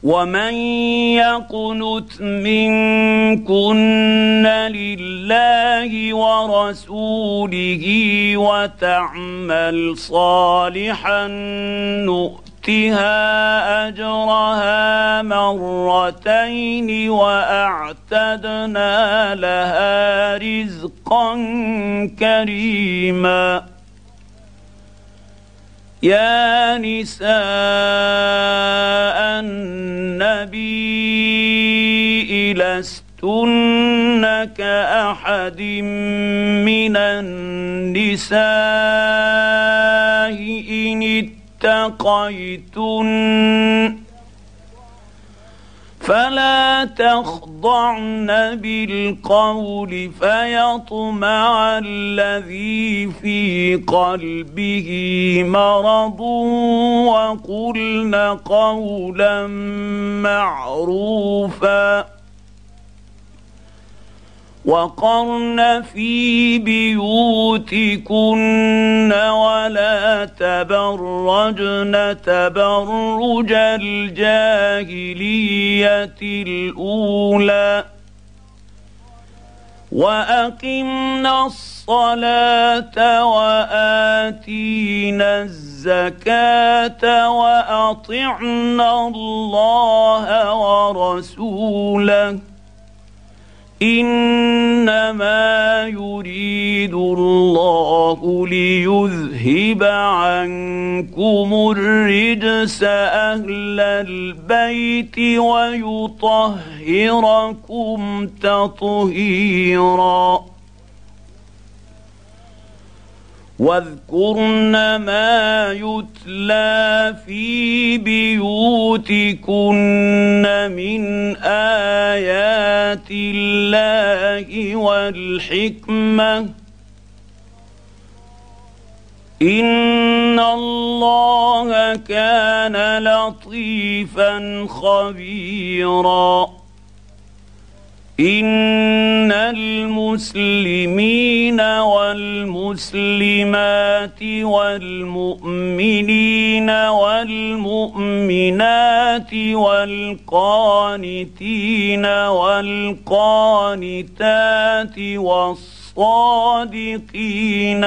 ومن يقنت منكن لله ورسوله وتعمل صالحا نؤتها أجرها مرتين وأعتدنا لها رزقا كريما. يا نساء النبي لستن كأحد من النساء إن اتقيتن فلا تخضعن بالقول فيطمع الذي في قلبه مرض وقلن قولا معروفا وقرن في بيوتكن ولا تبرجن تبرج الجاهلية الأولى وأقمنا الصلاة وآتينا الزكاة وأطعنا الله ورسوله إنما يريد الله ليذهب عنكم الرجس أهل البيت ويطهركم تطهيرا. واذكرن ما يتلى في بيوتكن من آيات الله والحكمة إن الله كان لطيفا خبيرا. إن المسلمين والمسلمات والمؤمنين والمؤمنات والقانتين والقانتات والصادقين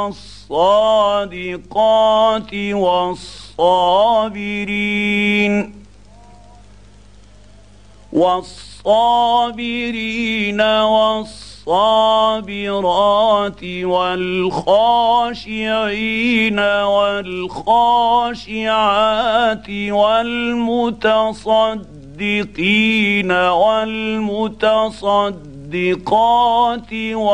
والصادقات والصابرين والصابرات والخاشعين والخاشعات والمتصدقين والمتصدقات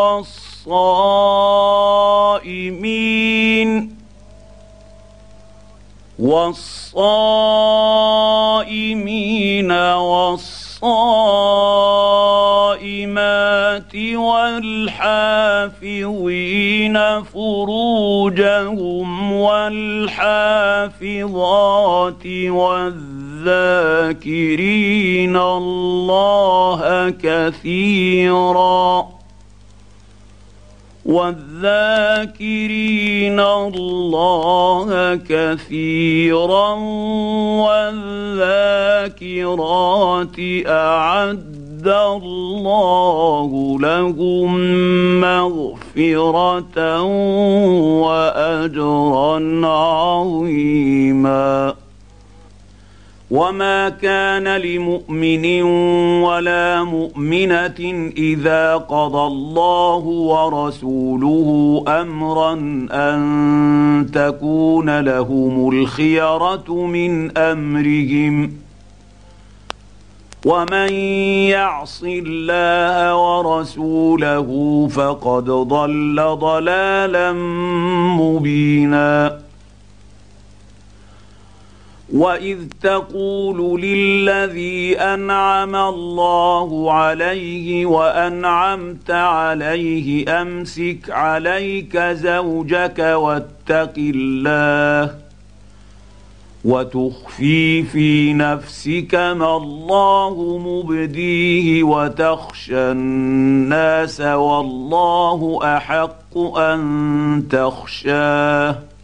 والصائمين والصائمات والحافظين فروجهم والحافظات والذاكرين الله كثيرا والذاكرات أعد الله لهم مغفرة وأجرا عظيما. وما كان لمؤمن ولا مؤمنة إذا قضى الله ورسوله أمرا أن تكون لهم الخيرة من أمرهم ومن يعص الله ورسوله فقد ضل ضلالا مبينا. وإذ تقول للذي أنعم الله عليه وأنعمت عليه أمسك عليك زوجك واتق الله وتخفي في نفسك ما الله مبديه وتخشى الناس والله أحق أن تخشاه